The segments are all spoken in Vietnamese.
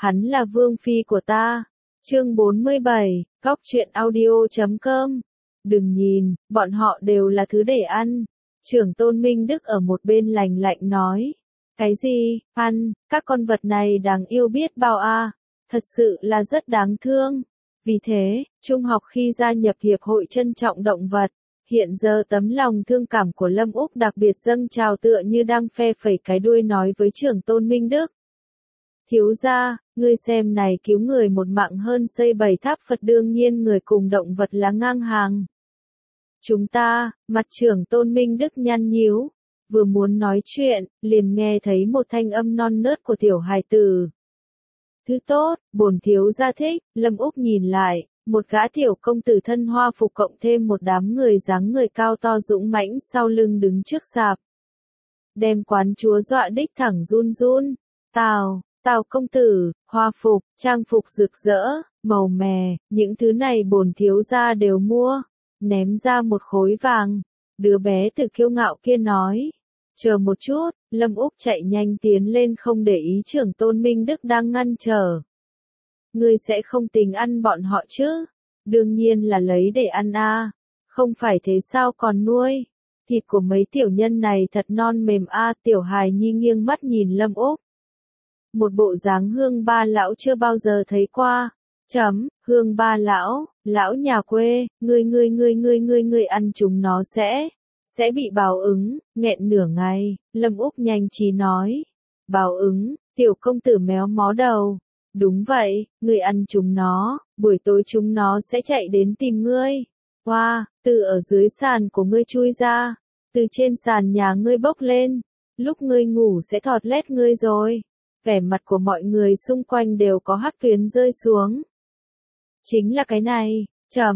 hắn là vương phi của ta. Chương 47, Góc truyện audio.com. Đừng nhìn, bọn họ đều là thứ để ăn. Trưởng tôn Minh Đức ở một bên lạnh lạnh nói. Cái gì, ăn, các con vật này đáng yêu biết bao à, thật sự là rất đáng thương. Vì thế, trung học khi gia nhập Hiệp hội trân trọng động vật, hiện giờ tấm lòng thương cảm của Lâm Úc đặc biệt dâng trào tựa như đang phe phẩy cái đuôi nói với trưởng tôn Minh Đức. Thiếu gia, ngươi xem này, cứu người một mạng hơn xây 7 tháp Phật, đương nhiên người cùng động vật là ngang hàng. Chúng ta, mặt trưởng tôn Minh Đức nhăn nhíu, vừa muốn nói chuyện, liền nghe thấy một thanh âm non nớt của tiểu hài tử. Thứ tốt, bổn thiếu gia thích. Lâm Úc nhìn lại, một gã tiểu công tử thân hoa phục cộng thêm một đám người dáng người cao to dũng mãnh sau lưng đứng trước sạp. Đem quán chúa dọa đích thẳng run run. Tào công tử, hoa phục, trang phục rực rỡ, màu mè, những thứ này bổn thiếu gia đều mua. Ném ra một khối vàng. Đứa bé tự kiêu ngạo kia nói. Chờ một chút, Lâm Úc chạy nhanh tiến lên không để ý trưởng tôn Minh Đức đang ngăn trở. Ngươi sẽ không tình ăn bọn họ chứ? Đương nhiên là lấy để ăn à. Không phải thế sao còn nuôi? Thịt của mấy tiểu nhân này thật non mềm à. Tiểu hài nhi nghiêng mắt nhìn Lâm Úc. Một bộ dáng Hương Ba lão chưa bao giờ thấy qua. Hương Ba lão nhà quê, ngươi ăn chúng nó sẽ bị báo ứng. Nghẹn nửa ngày, Lâm Úc nhanh trí nói. Báo ứng, tiểu công tử méo mó đầu. Đúng vậy, ngươi ăn chúng nó, buổi tối chúng nó sẽ chạy đến tìm ngươi. Từ ở dưới sàn của ngươi chui ra, từ trên sàn nhà ngươi bốc lên, lúc ngươi ngủ sẽ thọt lét ngươi rồi. Vẻ mặt của mọi người xung quanh đều có hắc tuyến rơi xuống. Chính là cái này.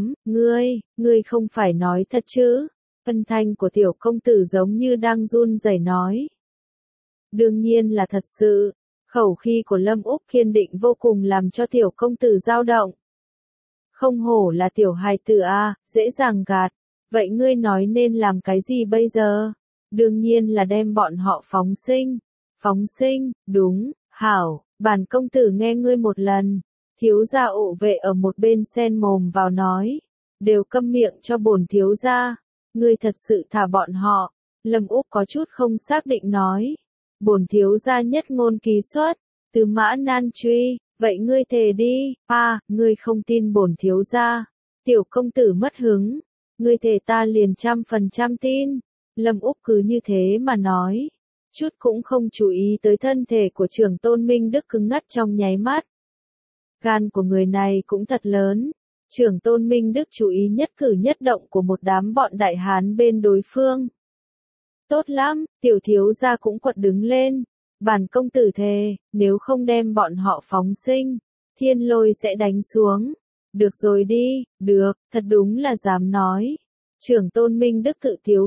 Ngươi không phải nói thật chứ? Âm thanh của tiểu công tử giống như đang run rẩy nói. Đương nhiên là thật sự. Khẩu khí của Lâm Úc kiên định vô cùng làm cho tiểu công tử dao động. Không hổ là tiểu hài tử à, dễ dàng gạt. Vậy ngươi nói nên làm cái gì bây giờ? Đương nhiên là đem bọn họ phóng sinh. Phóng sinh, đúng, hảo, bản công tử nghe ngươi một lần. Thiếu gia ụ vệ ở một bên xen mồm vào nói. Đều câm miệng cho bổn thiếu gia. Ngươi thật sự thả bọn họ. Lâm Úc có chút không xác định nói. Bổn thiếu gia nhất ngôn ký xuất. Từ Mã Nan truy. Vậy ngươi thề đi. Ngươi không tin bổn thiếu gia. Tiểu công tử mất hứng. Ngươi thề ta liền 100% tin. Lâm Úc cứ như thế mà nói. Chút cũng không chú ý tới thân thể của trưởng tôn Minh Đức cứng ngắc trong nháy mắt. Gan của người này cũng thật lớn. Trưởng tôn Minh Đức chú ý nhất cử nhất động của một đám bọn đại hán bên đối phương. Tốt lắm, tiểu thiếu gia cũng quật đứng lên. Bản công tử thề, nếu không đem bọn họ phóng sinh, thiên lôi sẽ đánh xuống. Được rồi đi, được, thật đúng là dám nói. Trưởng tôn Minh Đức tự tiếu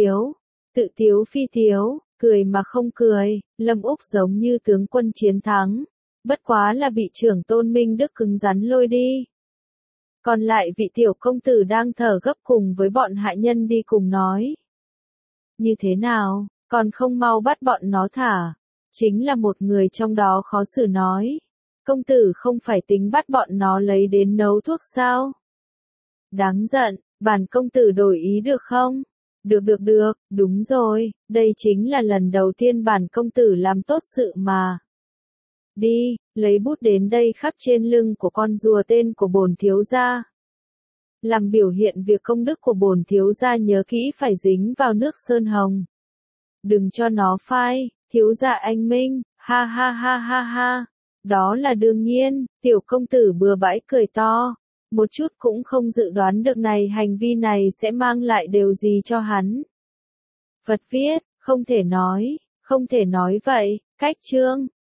phi tiếu, cười mà không cười. Lâm Úc giống như tướng quân chiến thắng. Bất quá là bị trưởng tôn Minh Đức cứng rắn lôi đi. Còn lại vị tiểu công tử đang thở gấp cùng với bọn hạ nhân đi cùng nói. Như thế nào, còn không mau bắt bọn nó thả. Chính là một người trong đó khó xử nói. Công tử không phải tính bắt bọn nó lấy đến nấu thuốc sao? Đáng giận, bản công tử đổi ý được không? Được, đúng rồi, đây chính là lần đầu tiên bản công tử làm tốt sự mà. Đi, lấy bút đến đây khắc trên lưng của con rùa tên của bổn thiếu gia. Làm biểu hiện việc công đức của bổn thiếu gia, nhớ kỹ phải dính vào nước sơn hồng. Đừng cho nó phai, thiếu gia anh minh, ha. Đó là đương nhiên, tiểu công tử bừa bãi cười to. Một chút cũng không dự đoán được hành vi này sẽ mang lại điều gì cho hắn. Phật viết, không thể nói vậy, cách chương.